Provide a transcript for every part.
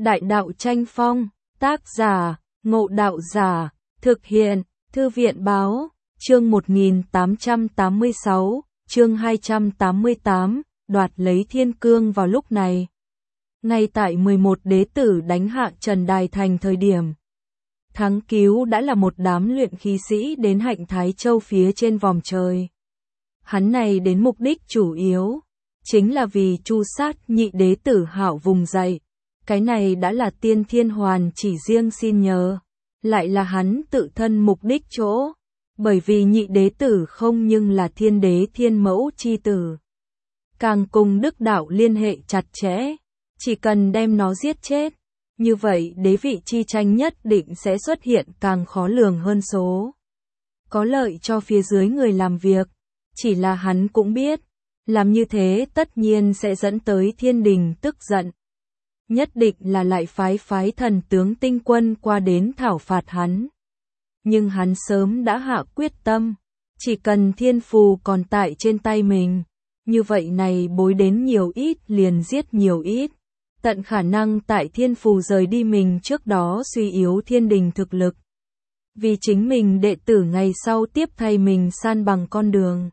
Đại đạo tranh phong, tác giả, Ngộ Đạo Giả, thực hiện, Thư viện Báo, chương 1886, chương 288, đoạt lấy thiên cương vào lúc này. Ngay tại 11 đế tử đánh hạ Trần Đài Thành thời điểm, Thắng Cứu đã là một đám luyện khí sĩ đến Hạnh Thái Châu phía trên vòm trời. Hắn này đến mục đích chủ yếu, chính là vì tru sát nhị đế tử Hạo vùng dậy. Cái này đã là Tiên Thiên Hoàn chỉ riêng xin nhờ, lại là hắn tự thân mục đích chỗ, bởi vì nhị đế tử không nhưng là thiên đế thiên mẫu chi tử. Càng cùng đức đạo liên hệ chặt chẽ, chỉ cần đem nó giết chết, như vậy đế vị chi tranh nhất định sẽ xuất hiện càng khó lường hơn số. Có lợi cho phía dưới người làm việc, chỉ là hắn cũng biết, làm như thế tất nhiên sẽ dẫn tới thiên đình tức giận. Nhất định là lại phái thần tướng tinh quân qua đến thảo phạt hắn. Nhưng hắn sớm đã hạ quyết tâm, chỉ cần thiên phù còn tại trên tay mình, như vậy này bối đến nhiều ít liền giết nhiều ít, tận khả năng tại thiên phù rời đi mình trước đó suy yếu thiên đình thực lực. Vì chính mình đệ tử ngày sau tiếp thay mình san bằng con đường.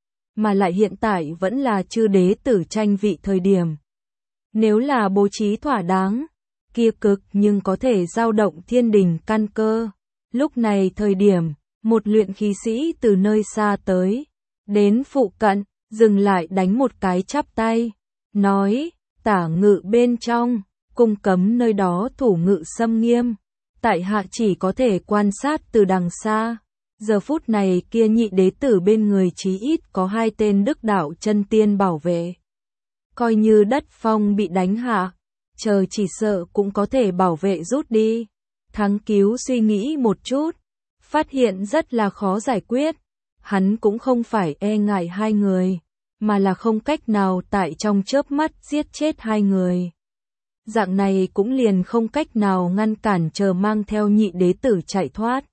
Mà lại hiện tại vẫn là chư đế tử tranh vị thời điểm. Nếu là bố trí thỏa đáng, kia cực nhưng có thể dao động thiên đình căn cơ. Lúc này thời điểm, một luyện khí sĩ từ nơi xa tới, đến phụ cận, dừng lại đánh một cái chắp tay, nói, tả ngự bên trong, cung cấm nơi đó thủ ngự xâm nghiêm, tại hạ chỉ có thể quan sát từ đằng xa. Giờ phút này kia nhị đế tử bên người chí ít có 2 tên đức đạo chân tiên bảo vệ. Coi như đất phong bị đánh hạ, chờ chỉ sợ cũng có thể bảo vệ rút đi. Thắng Cứu suy nghĩ một chút, phát hiện rất là khó giải quyết. Hắn cũng không phải e ngại 2 người, mà là không cách nào tại trong chớp mắt giết chết 2 người. Dạng này cũng liền không cách nào ngăn cản chờ mang theo nhị đế tử chạy thoát.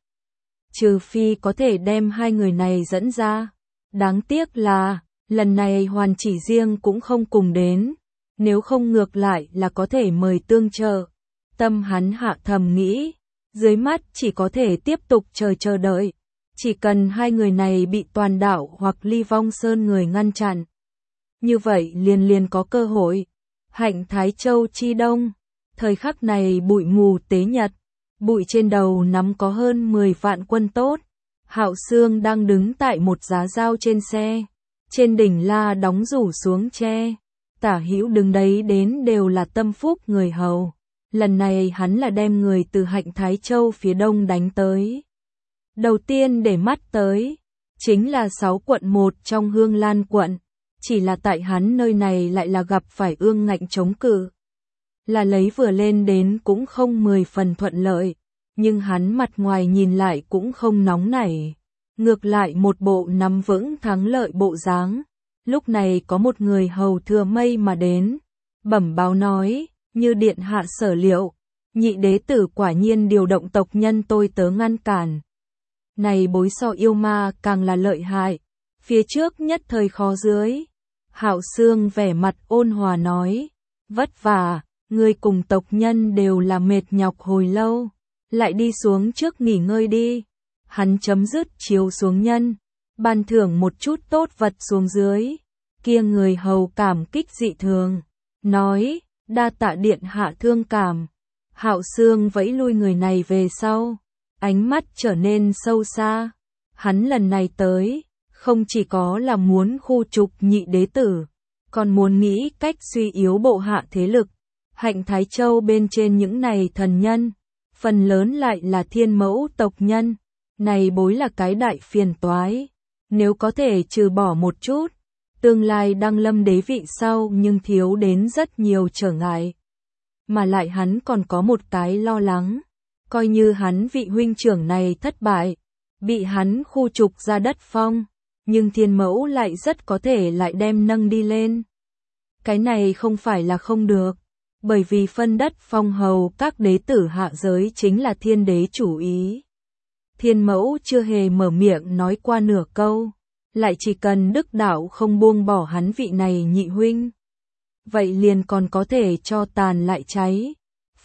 Trừ phi có thể đem 2 người này dẫn ra. Đáng tiếc là, lần này Hoàn chỉ riêng cũng không cùng đến, nếu không ngược lại là có thể mời tương trợ. Tâm hắn hạ thầm nghĩ, dưới mắt chỉ có thể tiếp tục chờ đợi, chỉ cần 2 người này bị Toàn Đạo hoặc Ly Vong Sơn người ngăn chặn. Như vậy liền có cơ hội. Hạnh Thái Châu chi đông, thời khắc này bụi mù tế nhật, bụi trên đầu nắm có hơn 10 vạn quân tốt. Hạo Xương đang đứng tại một giá dao trên xe. Trên đỉnh la đóng rủ xuống tre, tả hữu đứng đấy đến đều là tâm phúc người hầu. Lần này hắn là đem người từ Hạnh Thái Châu phía đông đánh tới. Đầu tiên để mắt tới, chính là 6 quận 1 trong Hương Lan quận, chỉ là tại hắn nơi này lại là gặp phải ương ngạnh chống cự. Là lấy vừa lên đến cũng không 10 phần thuận lợi, nhưng hắn mặt ngoài nhìn lại cũng không nóng nảy. Ngược lại một bộ nắm vững thắng lợi bộ dáng. Lúc này có một người hầu thừa mây mà đến, bẩm báo nói, như điện hạ sở liệu, nhị đế tử quả nhiên điều động tộc nhân tôi tớ ngăn cản. Này bối so yêu ma càng là lợi hại, phía trước nhất thời khó dưới. Hạo Xương vẻ mặt ôn hòa nói, vất vả, người cùng tộc nhân đều là mệt nhọc hồi lâu, lại đi xuống trước nghỉ ngơi đi. Hắn chấm dứt chiếu xuống nhân, ban thưởng một chút tốt vật xuống dưới. Kia người hầu cảm kích dị thường, nói, đa tạ điện hạ thương cảm. Hạo Xương vẫy lui người này về sau, ánh mắt trở nên sâu xa. Hắn lần này tới, không chỉ có là muốn khu trục nhị đế tử, còn muốn nghĩ cách suy yếu bộ hạ thế lực. Hạnh Thái Châu bên trên những này thần nhân, phần lớn lại là thiên mẫu tộc nhân. Này bối là cái đại phiền toái, nếu có thể trừ bỏ một chút, tương lai đăng lâm đế vị sau nhưng thiếu đến rất nhiều trở ngại. Mà lại hắn còn có một cái lo lắng, coi như hắn vị huynh trưởng này thất bại, bị hắn khu trục ra đất phong, nhưng thiên mẫu lại rất có thể lại đem nâng đi lên. Cái này không phải là không được, bởi vì phân đất phong hầu các đế tử hạ giới chính là thiên đế chủ ý. Thiên mẫu chưa hề mở miệng nói qua nửa câu, lại chỉ cần đức đạo không buông bỏ hắn vị này nhị huynh. Vậy liền còn có thể cho tàn lại cháy.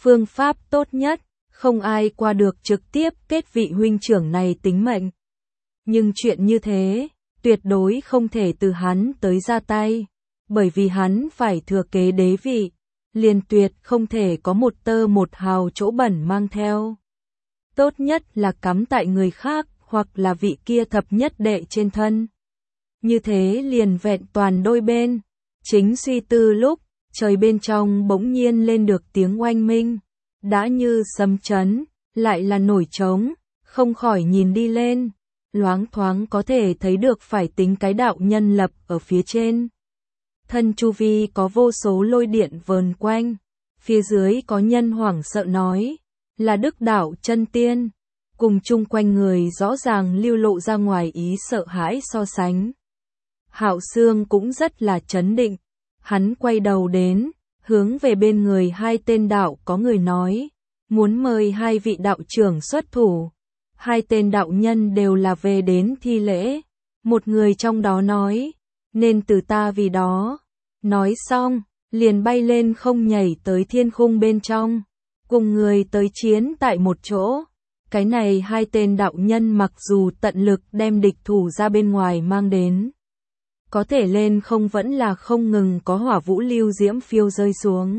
phương pháp tốt nhất, không ai qua được trực tiếp kết vị huynh trưởng này tính mệnh. Nhưng chuyện như thế, tuyệt đối không thể từ hắn tới ra tay, bởi vì hắn phải thừa kế đế vị, liền tuyệt không thể có một tơ một hào chỗ bẩn mang theo. Tốt nhất là cắm tại người khác, hoặc là vị kia thập nhất đệ trên thân. Như thế liền vẹn toàn đôi bên. Chính suy tư lúc, trời bên trong bỗng nhiên lên được tiếng oanh minh, đã như sấm chấn, lại là nổi trống, không khỏi nhìn đi lên, loáng thoáng có thể thấy được phải tính cái đạo nhân lập ở phía trên. Thân chu vi có vô số lôi điện vờn quanh, phía dưới có nhân hoảng sợ nói, là đức đạo chân tiên, cùng chung quanh người rõ ràng lưu lộ ra ngoài ý sợ hãi so sánh. Hạo Xương cũng rất là chấn định, hắn quay đầu đến, hướng về bên người hai tên đạo có người nói, muốn mời hai vị đạo trưởng xuất thủ. Hai tên đạo nhân đều là về đến thi lễ, một người trong đó nói, nên từ ta vì đó. Nói xong, liền bay lên không nhảy tới thiên khung bên trong, cùng người tới chiến tại một chỗ. Cái này hai tên đạo nhân mặc dù tận lực đem địch thủ ra bên ngoài mang đến, có thể lên không vẫn là không ngừng có hỏa vũ lưu diễm phiêu rơi xuống.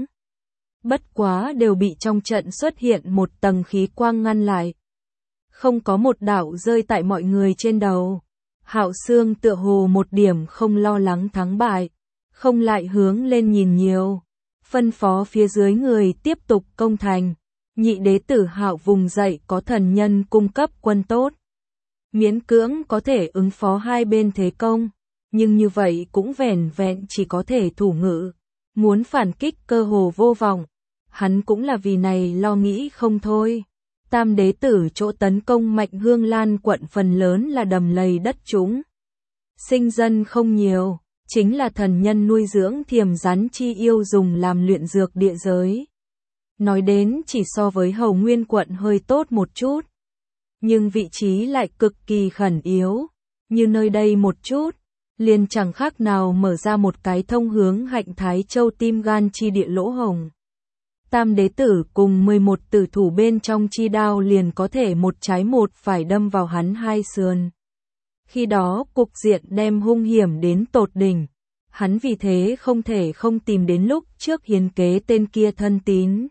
Bất quá đều bị trong trận xuất hiện một tầng khí quang ngăn lại. Không có một đạo rơi tại mọi người trên đầu. Hạo Xương tựa hồ một điểm không lo lắng thắng bại, không lại hướng lên nhìn nhiều, phân phó phía dưới người tiếp tục công thành. Nhị đế tử Hạo vùng dậy có thần nhân cung cấp quân tốt, miễn cưỡng có thể ứng phó hai bên thế công, nhưng như vậy cũng vẻn vẹn chỉ có thể thủ ngự, muốn phản kích cơ hồ vô vọng. Hắn cũng là vì này lo nghĩ không thôi. Tam đế tử chỗ tấn công Mạnh Hương Lan quận phần lớn là đầm lầy đất trũng, sinh dân không nhiều, chính là thần nhân nuôi dưỡng thiềm rắn chi yêu dùng làm luyện dược địa giới. Nói đến chỉ so với Hầu Nguyên quận hơi tốt một chút, nhưng vị trí lại cực kỳ khẩn yếu, như nơi đây một chút, liền chẳng khác nào mở ra một cái thông hướng Hạnh Thái Châu tim gan chi địa lỗ hồng. Tam đế tử cùng 11 tử thủ bên trong chi đao liền có thể một trái một phải đâm vào hắn hai sườn. Khi đó cục diện đem hung hiểm đến tột đỉnh, hắn vì thế không thể không tìm đến lúc trước hiến kế tên kia thân tín.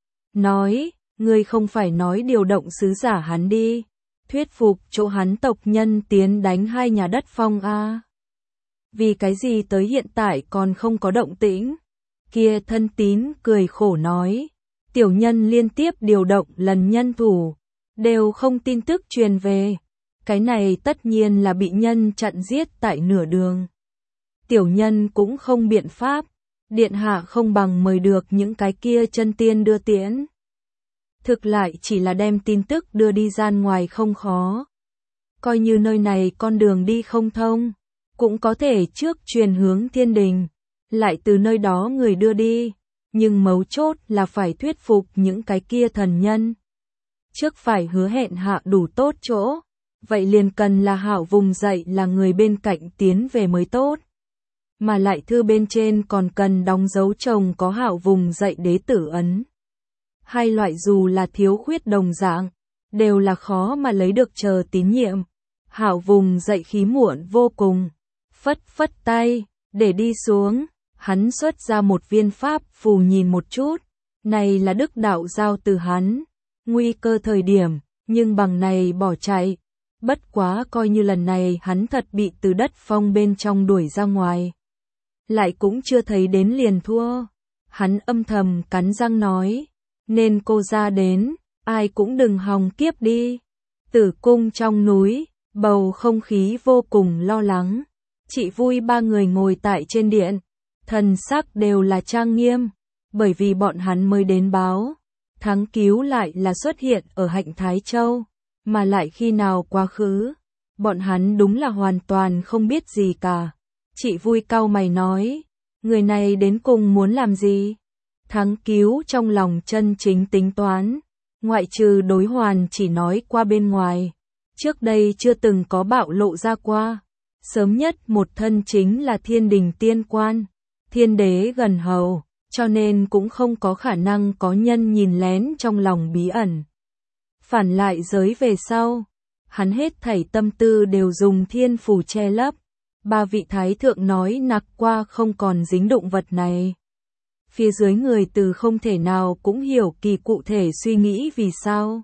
Nói, ngươi không phải nói điều động sứ giả hắn đi, thuyết phục chỗ hắn tộc nhân tiến đánh hai nhà đất phong a. Vì cái gì tới hiện tại còn không có động tĩnh? Kia thân tín cười khổ nói, tiểu nhân liên tiếp điều động lần nhân thủ, đều không tin tức truyền về. Cái này tất nhiên là bị nhân chặn giết tại nửa đường. Tiểu nhân cũng không biện pháp, điện hạ không bằng mời được những cái kia chân tiên đưa tiễn. Thực lại chỉ là đem tin tức đưa đi gian ngoài không khó. Coi như nơi này con đường đi không thông, cũng có thể trước truyền hướng thiên đình, lại từ nơi đó người đưa đi, nhưng mấu chốt là phải thuyết phục những cái kia thần nhân. Trước phải hứa hẹn hạ đủ tốt chỗ, vậy liền cần là Hạo vùng dậy là người bên cạnh tiến về mới tốt. Mà lại thư bên trên còn cần đóng dấu chồng có Hạo vùng dậy đế tử ấn. Hai loại dù là thiếu khuyết đồng dạng, đều là khó mà lấy được chờ tín nhiệm. Hạo vùng dậy khí muộn vô cùng, phất phất tay, để đi xuống, hắn xuất ra một viên pháp phù nhìn một chút, này là đức đạo giao từ hắn, nguy cơ thời điểm, nhưng bằng này bỏ chạy, bất quá coi như lần này hắn thật bị từ đất phong bên trong đuổi ra ngoài. Lại cũng chưa thấy đến liền thua, hắn âm thầm cắn răng nói, nên cô ra đến, ai cũng đừng hòng kiếp đi. Tử cung trong núi, bầu không khí vô cùng lo lắng. Chị Vui ba người ngồi tại trên điện, thần sắc đều là trang nghiêm, bởi vì bọn hắn mới đến báo, thắng cứu lại là xuất hiện ở Hạnh Thái Châu, mà lại khi nào quá khứ, bọn hắn đúng là hoàn toàn không biết gì cả. Chị Vui cau mày nói, người này đến cùng muốn làm gì? Thắng cứu trong lòng chân chính tính toán, ngoại trừ đối hoàn chỉ nói qua bên ngoài, trước đây chưa từng có bạo lộ ra qua. Sớm nhất một thân chính là thiên đình tiên quan, thiên đế gần hầu, cho nên cũng không có khả năng có nhân nhìn lén trong lòng bí ẩn. Phản lại giới về sau, hắn hết thảy tâm tư đều dùng thiên phù che lấp. Ba vị thái thượng nói nặc qua không còn dính đụng vật này. Phía dưới người từ không thể nào cũng hiểu kỳ cụ thể suy nghĩ vì sao.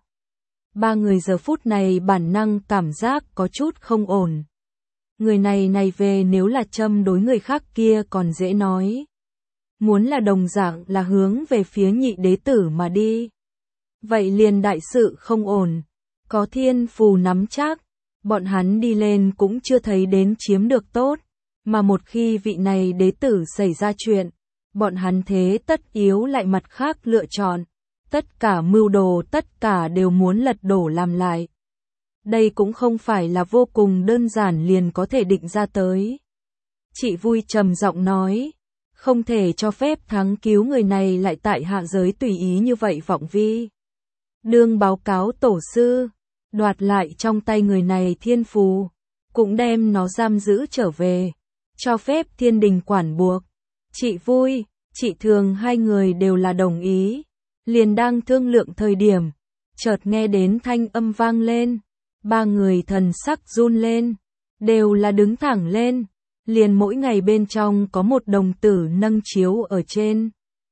Ba người giờ phút này bản năng cảm giác có chút không ổn. Người này về nếu là châm đối người khác kia còn dễ nói. Muốn là đồng dạng là hướng về phía nhị đế tử mà đi. Vậy liền đại sự không ổn. Có thiên phù nắm chắc, bọn hắn đi lên cũng chưa thấy đến chiếm được tốt. Mà một khi vị này đế tử xảy ra chuyện, bọn hắn thế tất yếu lại mặt khác lựa chọn. Tất cả mưu đồ tất cả đều muốn lật đổ làm lại. Đây cũng không phải là vô cùng đơn giản liền có thể định ra tới. Chị vui trầm giọng nói, không thể cho phép thắng cứu người này lại tại hạ giới tùy ý như vậy vọng vi. Đương báo cáo tổ sư, đoạt lại trong tay người này thiên phù, cũng đem nó giam giữ trở về, cho phép thiên đình quản buộc. Chị vui, chị thường hai người đều là đồng ý. Liền đang thương lượng thời điểm, chợt nghe đến thanh âm vang lên, ba người thần sắc run lên, đều là đứng thẳng lên, liền mỗi ngày bên trong có một đồng tử nâng chiếu ở trên.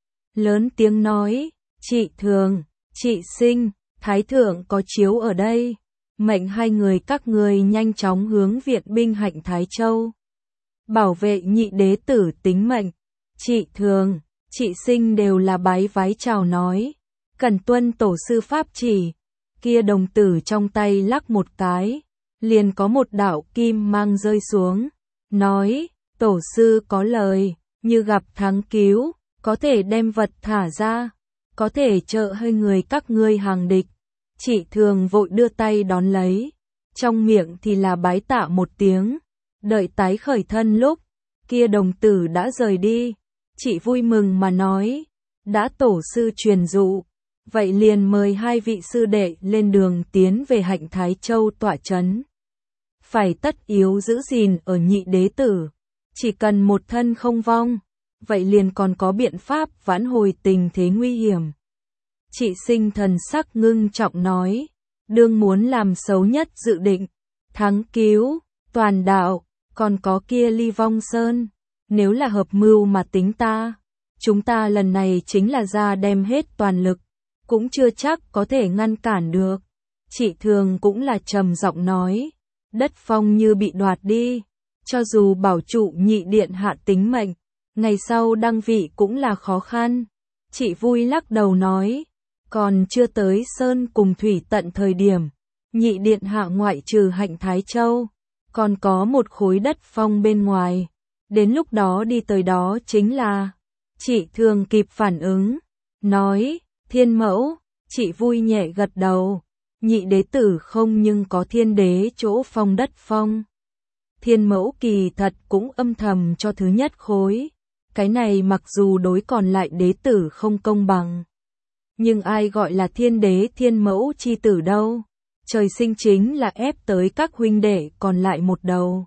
Lớn tiếng nói, chị thường, chị sinh, thái thượng có chiếu ở đây, mệnh hai người các người nhanh chóng hướng viện binh Hạnh Thái Châu. Bảo vệ nhị đế tử tính mệnh, chị thường. Chị sinh đều là bái vái chào nói, cần tuân tổ sư pháp chỉ, kia đồng tử trong tay lắc một cái, liền có một đạo kim mang rơi xuống, nói, tổ sư có lời, như gặp thắng cứu, có thể đem vật thả ra, có thể trợ hơi người các ngươi hàng địch. Chị thường vội đưa tay đón lấy, trong miệng thì là bái tạ một tiếng, đợi tái khởi thân lúc, kia đồng tử đã rời đi. Chị vui mừng mà nói, đã tổ sư truyền dụ, vậy liền mời hai vị sư đệ lên đường tiến về Hạnh Thái Châu tọa trấn. Phải tất yếu giữ gìn ở nhị đế tử, chỉ cần một thân không vong, vậy liền còn có biện pháp vãn hồi tình thế nguy hiểm. Chị sinh thần sắc ngưng trọng nói, đương muốn làm xấu nhất dự định, thắng cứu, toàn đạo, còn có kia Ly Vong Sơn. Nếu là hợp mưu mà tính ta, chúng ta lần này chính là ra đem hết toàn lực, cũng chưa chắc có thể ngăn cản được. Chị thường cũng là trầm giọng nói, đất phong như bị đoạt đi, cho dù bảo trụ nhị điện hạ tính mệnh, ngày sau đăng vị cũng là khó khăn. Chị vui lắc đầu nói, còn chưa tới sơn cùng thủy tận thời điểm, nhị điện hạ ngoại trừ Hạnh Thái Châu, còn có một khối đất phong bên ngoài. Đến lúc đó đi tới đó chính là, chị thường kịp phản ứng, nói, thiên mẫu, chị vui nhẹ gật đầu, nhị đế tử không nhưng có thiên đế chỗ phong đất phong. Thiên mẫu kỳ thật cũng âm thầm cho thứ nhất khối, cái này mặc dù đối còn lại đế tử không công bằng. Nhưng ai gọi là thiên đế thiên mẫu chi tử đâu, trời sinh chính là ép tới các huynh đệ còn lại một đầu.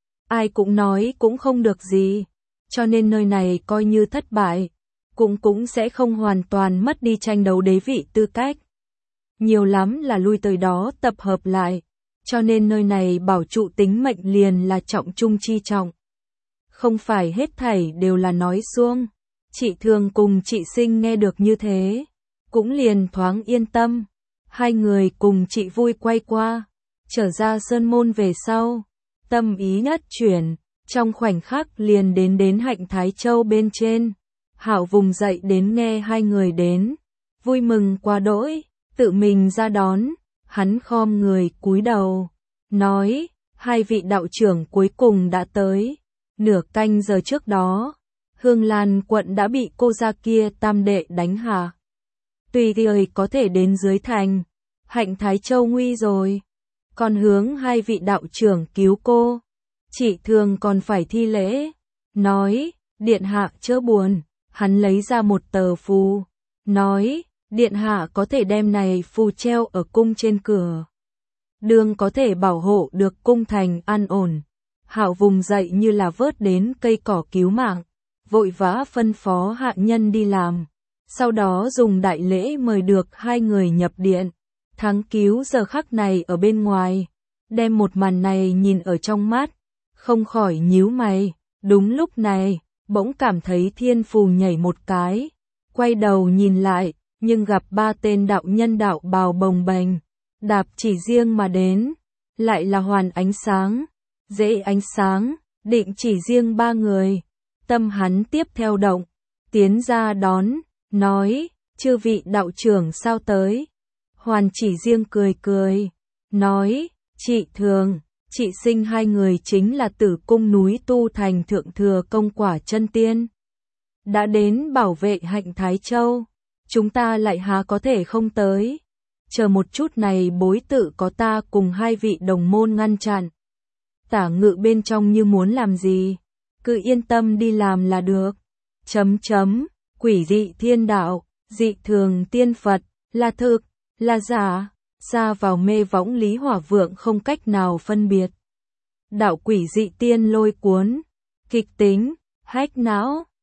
Ai cũng nói cũng không được gì, cho nên nơi này coi như thất bại, cũng sẽ không hoàn toàn mất đi tranh đấu đế vị tư cách. Nhiều lắm là lui tới đó tập hợp lại, cho nên nơi này bảo trụ tính mệnh liền là trọng trung chi trọng. Không phải hết thảy đều là nói suông, chị thường cùng chị sinh nghe được như thế, cũng liền thoáng yên tâm, hai người cùng chị vui quay qua, trở ra sơn môn về sau. Tâm ý nhất chuyển, trong khoảnh khắc liền đến Hạnh Thái Châu bên trên. Hạo vùng dậy đến nghe hai người đến, vui mừng quá đỗi, tự mình ra đón, hắn khom người cúi đầu, nói, hai vị đạo trưởng cuối cùng đã tới. Nửa canh giờ trước đó, Hương Lan quận đã bị cô gia kia tam đệ đánh hạ. Tùy thời có thể đến dưới thành, Hạnh Thái Châu nguy rồi. Còn hướng hai vị đạo trưởng cứu cô, chị thường còn phải thi lễ, nói, điện hạ chớ buồn, hắn lấy ra một tờ phù, nói, điện hạ có thể đem này phù treo ở cung trên cửa. Đương có thể bảo hộ được cung thành an ổn. Hạo vùng dậy như là vớt đến cây cỏ cứu mạng, vội vã phân phó hạ nhân đi làm. Sau đó dùng đại lễ mời được hai người nhập điện. Thắng Cứu giờ khắc này ở bên ngoài, đem một màn này nhìn ở trong mắt, không khỏi nhíu mày. Đúng lúc này, bỗng cảm thấy thiên phù nhảy một cái, quay đầu nhìn lại, nhưng gặp ba tên đạo nhân đạo bào bồng bềnh, đạp chỉ riêng mà đến, lại là Hoàn Ánh Sáng, Dễ Ánh Sáng, định chỉ riêng ba người. Tâm hắn tiếp theo động, tiến ra đón, nói, chư vị đạo trưởng sao tới? Hoàn Chỉ Riêng cười cười, nói, chị Thường, chị Sinh hai người chính là Tử Cung núi tu thành thượng thừa công quả chân tiên. Đã đến bảo vệ hạnh Thái Châu, chúng ta lại há có thể không tới. Chờ một chút này bối tự có ta cùng hai vị đồng môn ngăn chặn. Tả Ngự bên trong như muốn làm gì, cứ yên tâm đi làm là được. Quỷ dị thiên đạo, dị thường tiên Phật, là thực, là giả, xa vào mê võng Lý Hỏa Vượng không cách nào phân biệt. Đạo quỷ dị tiên lôi cuốn, kịch tính, hách não.